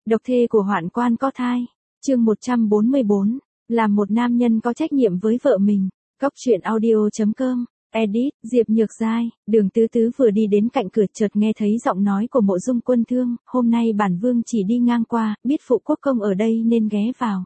Độc thê của hoạn quan có thai. Chương 144. Làm một nam nhân có trách nhiệm với vợ mình. Cóc truyện audio.com. Edit, Diệp Nhược Giai. Đường Tứ Tứ vừa đi đến cạnh cửa chợt nghe thấy giọng nói của Mộ Dung Quân Thương. Hôm nay bản vương chỉ đi ngang qua, biết phụ quốc công ở đây nên ghé vào.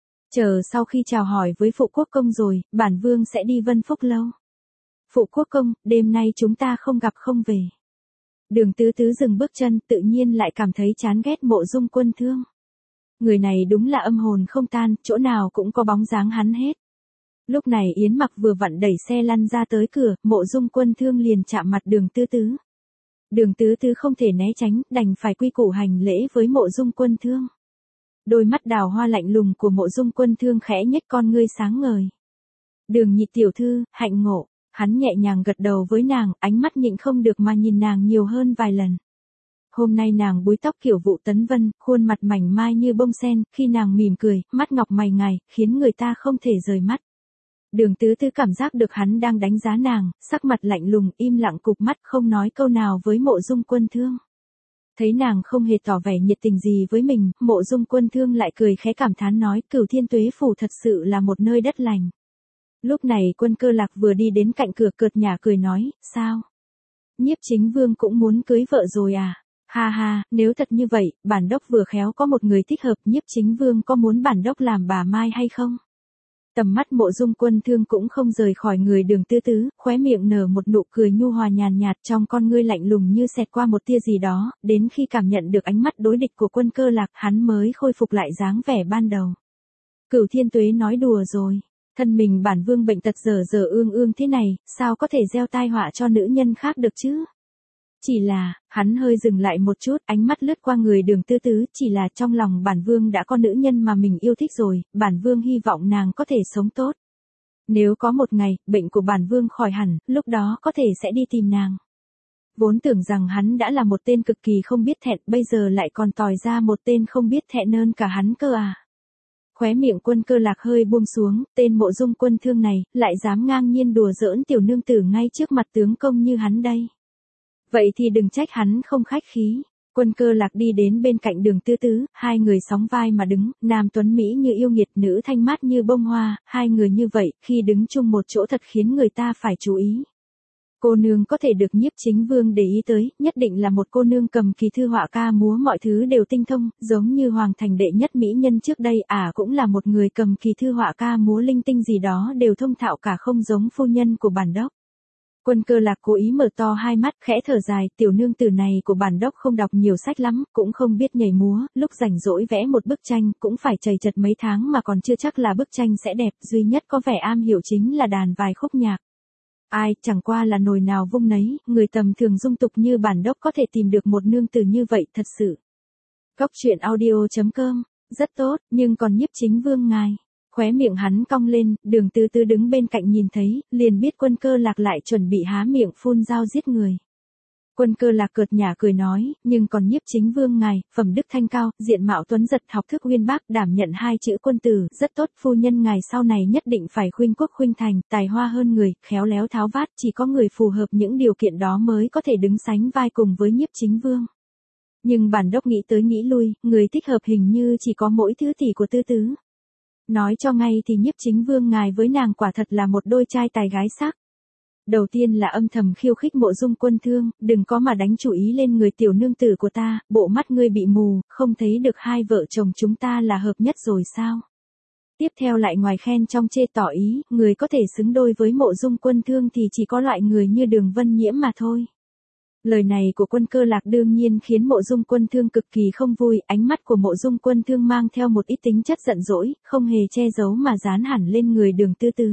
Chờ sau khi chào hỏi với phụ quốc công rồi, bản vương sẽ đi Vân Phúc Lâu. Phụ quốc công, đêm nay chúng ta không gặp không về. Đường Tứ Tứ dừng bước chân, tự nhiên lại cảm thấy chán ghét Mộ Dung Quân Thương. Người này đúng là âm hồn không tan, chỗ nào cũng có bóng dáng hắn hết. Lúc này Yến Mặc vừa vặn đẩy xe lăn ra tới cửa, Mộ Dung Quân Thương liền chạm mặt Đường Tứ Tứ. Đường Tứ Tứ không thể né tránh, đành phải quy củ hành lễ với Mộ Dung Quân Thương. Đôi mắt đào hoa lạnh lùng của Mộ Dung Quân Thương khẽ nhếch con ngươi sáng ngời. Đường Nhị tiểu thư, hạnh ngộ. Hắn nhẹ nhàng gật đầu với nàng, ánh mắt nhịn không được mà nhìn nàng nhiều hơn vài lần. Hôm nay nàng búi tóc kiểu vụ tấn vân, khuôn mặt mảnh mai như bông sen, khi nàng mỉm cười, mắt ngọc mày ngài, khiến người ta không thể rời mắt. Đường Tứ Tứ cảm giác được hắn đang đánh giá nàng, sắc mặt lạnh lùng, im lặng cụp mắt không nói câu nào với Mộ Dung Quân Thương. Thấy nàng không hề tỏ vẻ nhiệt tình gì với mình, Mộ Dung Quân Thương lại cười khẽ cảm thán nói, Cửu Thiên Tuế Phủ thật sự là một nơi đất lành. Lúc này Quân Cơ Lạc vừa đi đến cạnh cửa cợt nhả cười nói, sao? Nhiếp Chính Vương cũng muốn cưới vợ rồi à? Ha ha, nếu thật như vậy, bản đốc vừa khéo có một người thích hợp, Nhiếp Chính Vương có muốn bản đốc làm bà Mai hay không? Tầm mắt Mộ Dung Quân Thương cũng không rời khỏi người Đường Tứ Tứ, khóe miệng nở một nụ cười nhu hòa nhàn nhạt trong con ngươi lạnh lùng như xẹt qua một tia gì đó, đến khi cảm nhận được ánh mắt đối địch của Quân Cơ Lạc hắn mới khôi phục lại dáng vẻ ban đầu. Cửu Thiên Tuế nói đùa rồi. Thân mình bản vương bệnh tật dở dở ương ương thế này, sao có thể gieo tai họa cho nữ nhân khác được chứ? Chỉ là, hắn hơi dừng lại một chút, ánh mắt lướt qua người Đường Tứ Tứ, chỉ là trong lòng bản vương đã có nữ nhân mà mình yêu thích rồi, bản vương hy vọng nàng có thể sống tốt. Nếu có một ngày, bệnh của bản vương khỏi hẳn, lúc đó có thể sẽ đi tìm nàng. Vốn tưởng rằng hắn đã là một tên cực kỳ không biết thẹn, bây giờ lại còn tòi ra một tên không biết thẹn hơn cả hắn cơ à. Khóe miệng Quân Cơ Lạc hơi buông xuống, tên Mộ Dung Quân Thương này, lại dám ngang nhiên đùa giỡn tiểu nương tử ngay trước mặt tướng công như hắn đây. Vậy thì đừng trách hắn không khách khí. Quân Cơ Lạc đi đến bên cạnh Đường Tứ Tứ, hai người sóng vai mà đứng, nam tuấn Mỹ như yêu nghiệt, nữ thanh mát như bông hoa, hai người như vậy, khi đứng chung một chỗ thật khiến người ta phải chú ý. Cô nương có thể được Nhiếp Chính Vương để ý tới, nhất định là một cô nương cầm kỳ thư họa ca múa mọi thứ đều tinh thông, giống như Hoàng Thành đệ nhất mỹ nhân trước đây, cũng là một người cầm kỳ thư họa ca múa linh tinh gì đó đều thông thạo cả, không giống phu nhân của bản đốc. Quân Cơ Lạc cố ý mở to hai mắt, khẽ thở dài, tiểu nương tử này của bản đốc không đọc nhiều sách lắm, cũng không biết nhảy múa, lúc rảnh rỗi vẽ một bức tranh, cũng phải chầy chật mấy tháng mà còn chưa chắc là bức tranh sẽ đẹp, duy nhất có vẻ am hiểu chính là đàn vài khúc nhạc. Ai, chẳng qua là nồi nào vung nấy, người tầm thường dung tục như bản đốc có thể tìm được một nương tử như vậy thật sự. Cóc truyện audio.com, rất tốt, nhưng còn Nhiếp Chính Vương ngài. Khóe miệng hắn cong lên, Đường Tứ Tứ đứng bên cạnh nhìn thấy, liền biết Quân Cơ Lạc lại chuẩn bị há miệng phun dao giết người. Quân Cơ Lạc cợt nhả cười nói, nhưng còn Nhiếp Chính Vương ngài, phẩm đức thanh cao, diện mạo tuấn giật, học thức uyên bác, đảm nhận hai chữ quân tử, rất tốt, phu nhân ngài sau này nhất định phải khuynh quốc khuynh thành, tài hoa hơn người, khéo léo tháo vát, chỉ có người phù hợp những điều kiện đó mới có thể đứng sánh vai cùng với Nhiếp Chính Vương. Nhưng bản đốc nghĩ tới nghĩ lui, người thích hợp hình như chỉ có mỗi thứ tỷ của Tứ Tứ. Nói cho ngay thì Nhiếp Chính Vương ngài với nàng quả thật là một đôi trai tài gái sắc. Đầu tiên là âm thầm khiêu khích Mộ Dung Quân Thương, đừng có mà đánh chủ ý lên người tiểu nương tử của ta, bộ mắt ngươi bị mù, không thấy được hai vợ chồng chúng ta là hợp nhất rồi sao? Tiếp theo lại ngoài khen trong chê tỏ ý, người có thể xứng đôi với Mộ Dung Quân Thương thì chỉ có loại người như Đường Vân Nhiễm mà thôi. Lời này của Quân Cơ Lạc đương nhiên khiến Mộ Dung Quân Thương cực kỳ không vui, ánh mắt của Mộ Dung Quân Thương mang theo một ít tính chất giận dỗi, không hề che giấu mà dán hẳn lên người Đường Tứ Tứ.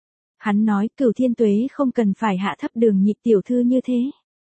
Hắn nói, Cửu Thiên Tuế không cần phải hạ thấp Đường Nhị tiểu thư như thế.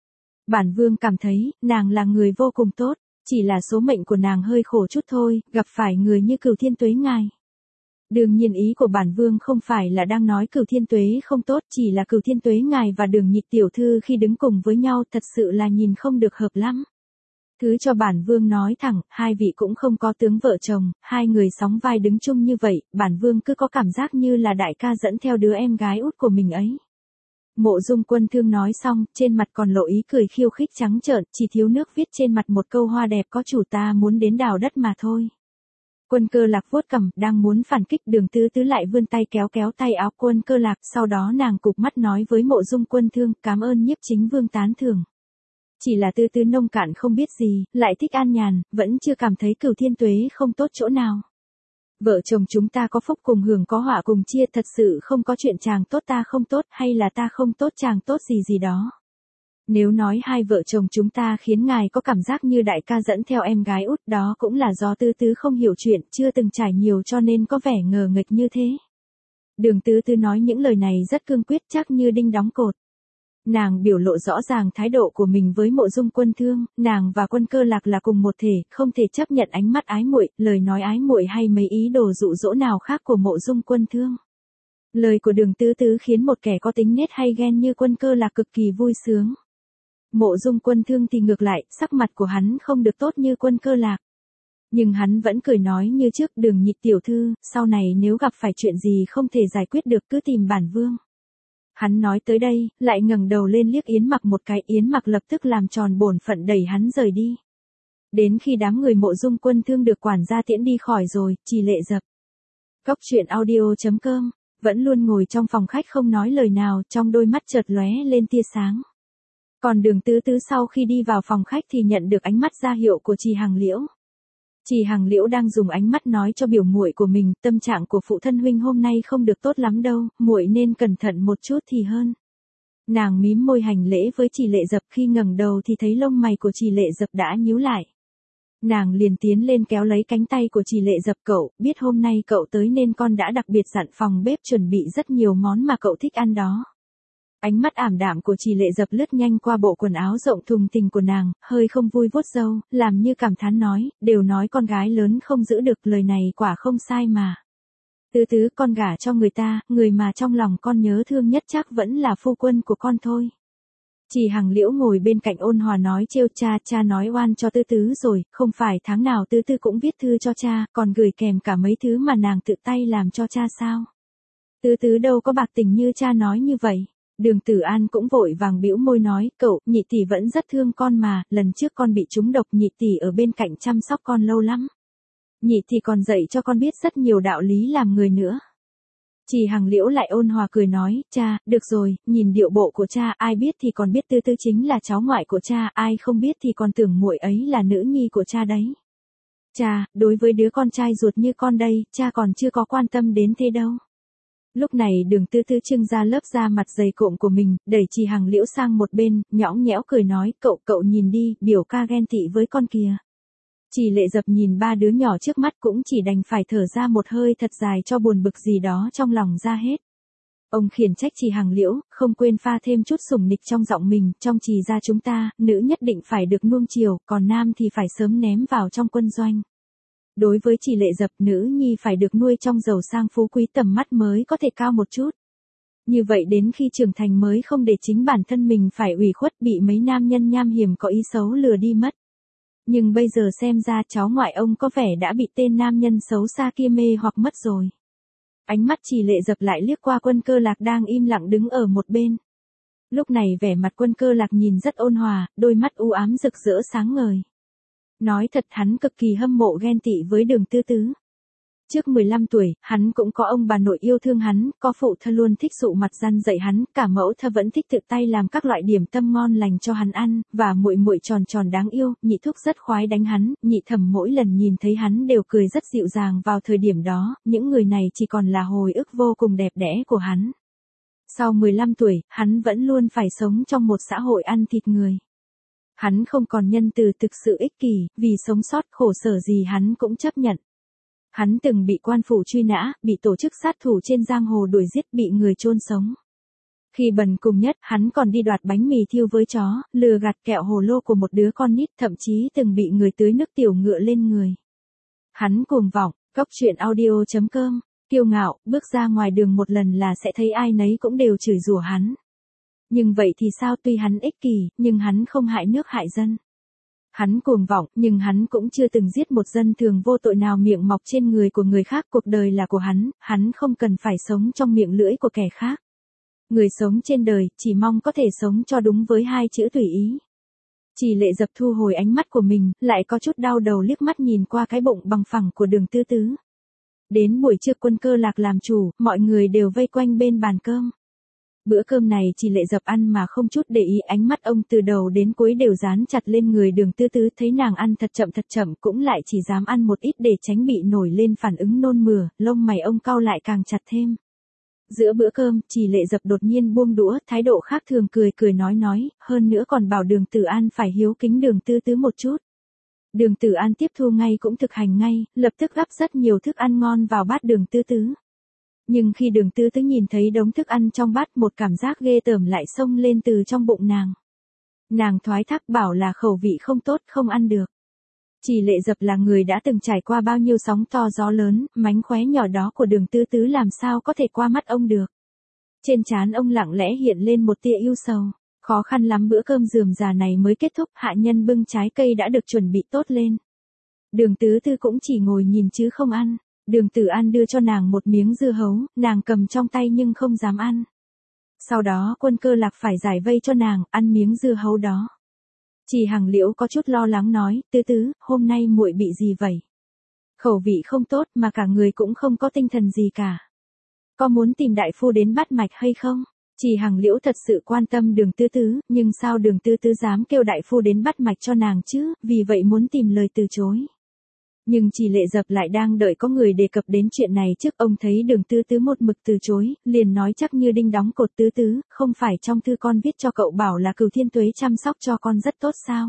Bản vương cảm thấy, nàng là người vô cùng tốt, chỉ là số mệnh của nàng hơi khổ chút thôi, gặp phải người như Cửu Thiên Tuế ngài. Đương nhiên ý của bản vương không phải là đang nói Cửu Thiên Tuế không tốt, chỉ là Cửu Thiên Tuế ngài và Đường Nhị tiểu thư khi đứng cùng với nhau thật sự là nhìn không được hợp lắm. Thứ cho bản vương nói thẳng, hai vị cũng không có tướng vợ chồng, hai người sóng vai đứng chung như vậy, bản vương cứ có cảm giác như là đại ca dẫn theo đứa em gái út của mình ấy. Mộ Dung Quân Thương nói xong, trên mặt còn lộ ý cười khiêu khích trắng trợn, chỉ thiếu nước viết trên mặt một câu hoa đẹp có chủ ta muốn đến đào đất mà thôi. Quân Cơ Lạc vuốt cằm, đang muốn phản kích, Đường Tứ Tứ lại vươn tay kéo kéo tay áo Quân Cơ Lạc, sau đó nàng cụp mắt nói với Mộ Dung Quân Thương, cảm ơn Nhiếp Chính Vương tán thưởng. Chỉ là Tứ Tứ nông cạn không biết gì, lại thích an nhàn, vẫn chưa cảm thấy Cửu Thiên Tuế không tốt chỗ nào. Vợ chồng chúng ta có phúc cùng hưởng có họa cùng chia, thật sự không có chuyện chàng tốt ta không tốt hay là ta không tốt chàng tốt gì gì đó. Nếu nói hai vợ chồng chúng ta khiến ngài có cảm giác như đại ca dẫn theo em gái út, đó cũng là do Tứ Tứ không hiểu chuyện, chưa từng trải nhiều cho nên có vẻ ngờ nghệch như thế. Đường Tứ Tứ nói những lời này rất cương quyết, chắc như đinh đóng cột. Nàng biểu lộ rõ ràng thái độ của mình với Mộ Dung Quân Thương, nàng và Quân Cơ Lạc là cùng một thể, không thể chấp nhận ánh mắt ái muội, lời nói ái muội hay mấy ý đồ dụ dỗ nào khác của Mộ Dung Quân Thương. Lời của Đường Tứ Tứ khiến một kẻ có tính nết hay ghen như Quân Cơ Lạc cực kỳ vui sướng. Mộ Dung Quân Thương thì ngược lại, sắc mặt của hắn không được tốt như Quân Cơ Lạc. Nhưng hắn vẫn cười nói như trước, Đường nhị tiểu thư, sau này nếu gặp phải chuyện gì không thể giải quyết được cứ tìm bản vương. Hắn nói tới đây, lại ngẩng đầu lên liếc Yến Mặc một cái, Yến Mặc lập tức làm tròn bổn phận đẩy hắn rời đi. Đến khi đám người Mộ Dung Quân Thương được quản gia tiễn đi khỏi rồi, Trì Lệ Dập. Cốc truyện audio.com, vẫn luôn ngồi trong phòng khách không nói lời nào, trong đôi mắt chợt lóe lên tia sáng. Còn Đường Tứ Tứ sau khi đi vào phòng khách thì nhận được ánh mắt ra hiệu của Trì Hằng Liễu. Trì Hằng Liễu đang dùng ánh mắt nói cho biểu muội của mình, tâm trạng của phụ thân huynh hôm nay không được tốt lắm đâu, muội nên cẩn thận một chút thì hơn. Nàng mím môi hành lễ với Trì Lệ Dập, khi ngẩng đầu thì thấy lông mày của Trì Lệ Dập đã nhíu lại. Nàng liền tiến lên kéo lấy cánh tay của Trì Lệ Dập, cậu, biết hôm nay cậu tới nên con đã đặc biệt dặn phòng bếp chuẩn bị rất nhiều món mà cậu thích ăn đó. Ánh mắt ảm đạm của Trì Lệ Dập lướt nhanh qua bộ quần áo rộng thùng thình của nàng, hơi không vui vuốt râu, làm như cảm thán nói, đều nói con gái lớn không giữ được, lời này quả không sai mà. Tứ Tứ, con gả cho người ta, người mà trong lòng con nhớ thương nhất chắc vẫn là phu quân của con thôi. Trì Hằng Liễu ngồi bên cạnh ôn hòa nói trêu, cha nói oan cho Tứ Tứ rồi, không phải tháng nào Tứ Tứ cũng viết thư cho cha, còn gửi kèm cả mấy thứ mà nàng tự tay làm cho cha sao. Tứ Tứ đâu có bạc tình như cha nói như vậy. Đường Tử An cũng vội vàng bĩu môi nói, cậu, nhị tỷ vẫn rất thương con mà, lần trước con bị trúng độc nhị tỷ ở bên cạnh chăm sóc con lâu lắm. Nhị tỷ còn dạy cho con biết rất nhiều đạo lý làm người nữa. Trì Hằng Liễu lại ôn hòa cười nói, cha, được rồi, nhìn điệu bộ của cha, ai biết thì còn biết Tứ Tứ chính là cháu ngoại của cha, ai không biết thì còn tưởng muội ấy là nữ nhi của cha đấy. Cha, đối với đứa con trai ruột như con đây, cha còn chưa có quan tâm đến thế đâu. Lúc này Đường Tứ Tứ trưng ra lớp da mặt dày cộm của mình, đẩy Trì Hằng Liễu sang một bên, nhõng nhẽo cười nói, cậu nhìn đi, biểu ca ghen tị với con kìa. Trì Lệ Dập nhìn ba đứa nhỏ trước mắt cũng chỉ đành phải thở ra một hơi thật dài cho buồn bực gì đó trong lòng ra hết. Ông khiển trách Trì Hằng Liễu, không quên pha thêm chút sủng nịch trong giọng mình, trong Trì gia chúng ta, nữ nhất định phải được nuông chiều, còn nam thì phải sớm ném vào trong quân doanh. Đối với Trì Lệ Dập, nữ nhi phải được nuôi trong giàu sang phú quý tầm mắt mới có thể cao một chút. Như vậy đến khi trưởng thành mới không để chính bản thân mình phải ủy khuất bị mấy nam nhân nham hiểm có ý xấu lừa đi mất. Nhưng bây giờ xem ra cháu ngoại ông có vẻ đã bị tên nam nhân xấu xa kia mê hoặc mất rồi. Ánh mắt Trì Lệ Dập lại liếc qua Quân Cơ Lạc đang im lặng đứng ở một bên. Lúc này vẻ mặt Quân Cơ Lạc nhìn rất ôn hòa, đôi mắt u ám rực rỡ sáng ngời. Nói thật hắn cực kỳ hâm mộ ghen tị với Đường Tứ Tứ. Trước 15 tuổi, hắn cũng có ông bà nội yêu thương hắn, có phụ thân luôn thích sụ mặt răn dạy hắn, cả mẫu thân vẫn thích tự tay làm các loại điểm tâm ngon lành cho hắn ăn, và muội muội tròn tròn đáng yêu, nhị thúc rất khoái đánh hắn, nhị thẩm mỗi lần nhìn thấy hắn đều cười rất dịu dàng vào thời điểm đó, những người này chỉ còn là hồi ức vô cùng đẹp đẽ của hắn. Sau 15 tuổi, hắn vẫn luôn phải sống trong một xã hội ăn thịt người. Hắn không còn nhân từ thực sự ích kỷ, vì sống sót khổ sở gì hắn cũng chấp nhận. Hắn từng bị quan phủ truy nã, bị tổ chức sát thủ trên giang hồ đuổi giết, bị người chôn sống. Khi bần cùng nhất, hắn còn đi đoạt bánh mì thiêu với chó, lừa gạt kẹo hồ lô của một đứa con nít, thậm chí từng bị người tưới nước tiểu ngựa lên người. Hắn cuồng vọng, cốc truyện audio.com, kiêu ngạo, bước ra ngoài đường một lần là sẽ thấy ai nấy cũng đều chửi rủa hắn. Nhưng vậy thì sao, tuy hắn ích kỷ, nhưng hắn không hại nước hại dân. Hắn cuồng vọng, nhưng hắn cũng chưa từng giết một dân thường vô tội nào miệng mọc trên người của người khác, cuộc đời là của hắn không cần phải sống trong miệng lưỡi của kẻ khác. Người sống trên đời, chỉ mong có thể sống cho đúng với hai chữ tùy ý. Chỉ Lệ Dập thu hồi ánh mắt của mình, lại có chút đau đầu liếc mắt nhìn qua cái bụng bằng phẳng của Đường Tứ Tứ. Đến buổi trưa Quân Cơ Lạc làm chủ, mọi người đều vây quanh bên bàn cơm. Bữa cơm này Chỉ Lệ Dập ăn mà không chút để ý, ánh mắt ông từ đầu đến cuối đều dán chặt lên người Đường Tứ Tứ, thấy nàng ăn thật chậm cũng lại chỉ dám ăn một ít để tránh bị nổi lên phản ứng nôn mửa, lông mày ông cau lại càng chặt thêm. Giữa bữa cơm, Chỉ Lệ Dập đột nhiên buông đũa, thái độ khác thường cười nói, hơn nữa còn bảo Đường Tử An phải hiếu kính Đường Tứ Tứ một chút. Đường Tử An tiếp thu ngay cũng thực hành ngay, lập tức gắp rất nhiều thức ăn ngon vào bát Đường Tứ Tứ. Nhưng khi Đường Tứ Tứ nhìn thấy đống thức ăn trong bát, một cảm giác ghê tởm lại xông lên từ trong bụng nàng. Nàng thoái thác bảo là khẩu vị không tốt, không ăn được. Chỉ Lệ Dập là người đã từng trải qua bao nhiêu sóng to gió lớn, mánh khóe nhỏ đó của Đường Tứ Tứ làm sao có thể qua mắt ông được. Trên trán ông lặng lẽ hiện lên một tia ưu sầu. Khó khăn lắm bữa cơm rườm rà này mới kết thúc, hạ nhân bưng trái cây đã được chuẩn bị tốt lên. Đường Tứ Tứ cũng chỉ ngồi nhìn chứ không ăn. Đường Tử An đưa cho nàng một miếng dưa hấu, nàng cầm trong tay nhưng không dám ăn. Sau đó Quân Cơ Lạc phải giải vây cho nàng, ăn miếng dưa hấu đó. Chỉ Hằng Liễu có chút lo lắng nói, Tứ Tứ, hôm nay muội bị gì vậy? Khẩu vị không tốt mà cả người cũng không có tinh thần gì cả. Có muốn tìm đại phu đến bắt mạch hay không? Chỉ Hằng Liễu thật sự quan tâm Đường Tứ Tứ, nhưng sao Đường Tứ Tứ dám kêu đại phu đến bắt mạch cho nàng chứ, vì vậy muốn tìm lời từ chối. Nhưng Chỉ Lệ Dập lại đang đợi có người đề cập đến chuyện này trước, ông thấy Đường Tứ Tứ một mực từ chối, liền nói chắc như đinh đóng cột, Tứ Tứ, không phải trong thư con viết cho cậu bảo là Cửu Thiên Tuế chăm sóc cho con rất tốt sao?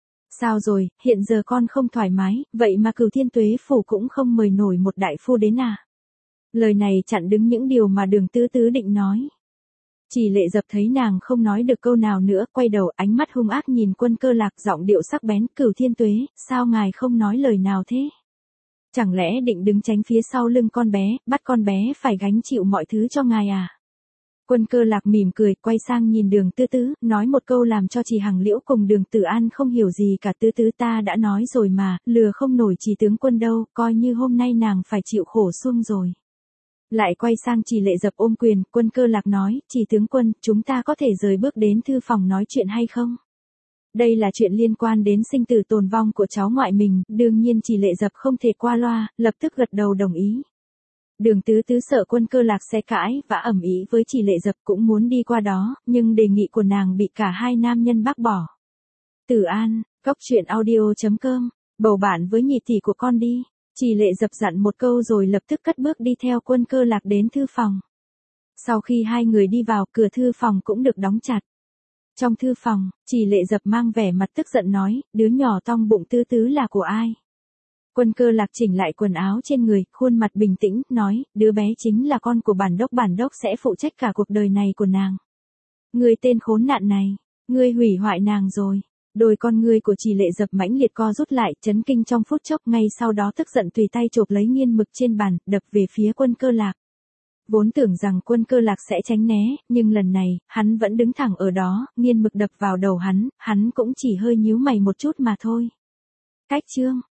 Sao rồi, hiện giờ con không thoải mái, vậy mà Cửu Thiên Tuế phủ cũng không mời nổi một đại phu đến à? Lời này chặn đứng những điều mà Đường Tứ Tứ định nói. Chỉ Lệ Dập thấy nàng không nói được câu nào nữa, quay đầu, ánh mắt hung ác nhìn Quân Cơ Lạc, giọng điệu sắc bén, Cửu Thiên Tuế, sao ngài không nói lời nào thế? Chẳng lẽ định đứng tránh phía sau lưng con bé, bắt con bé phải gánh chịu mọi thứ cho ngài à? Quân Cơ Lạc mỉm cười, quay sang nhìn Đường Tứ Tứ, nói một câu làm cho Chỉ Hằng Liễu cùng Đường Tử An không hiểu gì cả. Tứ Tứ, ta đã nói rồi mà, lừa không nổi Chỉ tướng quân đâu, coi như hôm nay nàng phải chịu khổ xuông rồi. Lại quay sang Chỉ Lệ Dập ôm quyền, Quân Cơ Lạc nói, Chỉ tướng quân, chúng ta có thể rời bước đến thư phòng nói chuyện hay không? Đây là chuyện liên quan đến sinh tử tồn vong của cháu ngoại mình, đương nhiên Chỉ Lệ Dập không thể qua loa, lập tức gật đầu đồng ý. Đường Tứ Tứ sợ Quân Cơ Lạc sẽ cãi và ầm ĩ với Chỉ Lệ Dập, cũng muốn đi qua đó, nhưng đề nghị của nàng bị cả hai nam nhân bác bỏ. Tử An, Cốc Truyện Audio.com, bầu bạn với nhị tỷ của con đi. Chỉ Lệ Dập dặn một câu rồi lập tức cất bước đi theo Quân Cơ Lạc đến thư phòng. Sau khi hai người đi vào, cửa thư phòng cũng được đóng chặt. Trong thư phòng, Chỉ Lệ Dập mang vẻ mặt tức giận nói, đứa nhỏ tong bụng Tứ Tứ là của ai? Quân Cơ Lạc chỉnh lại quần áo trên người, khuôn mặt bình tĩnh, nói, đứa bé chính là con của bản đốc sẽ phụ trách cả cuộc đời này của nàng. Ngươi tên khốn nạn này, ngươi hủy hoại nàng rồi. Đôi con ngươi của Chỉ Lệ Dập mãnh liệt co rút lại, chấn kinh trong phút chốc, ngay sau đó tức giận tùy tay chộp lấy nghiên mực trên bàn, đập về phía Quân Cơ Lạc. Vốn tưởng rằng Quân Cơ Lạc sẽ tránh né, nhưng lần này, hắn vẫn đứng thẳng ở đó, nghiên mực đập vào đầu hắn cũng chỉ hơi nhíu mày một chút mà thôi. Cách chương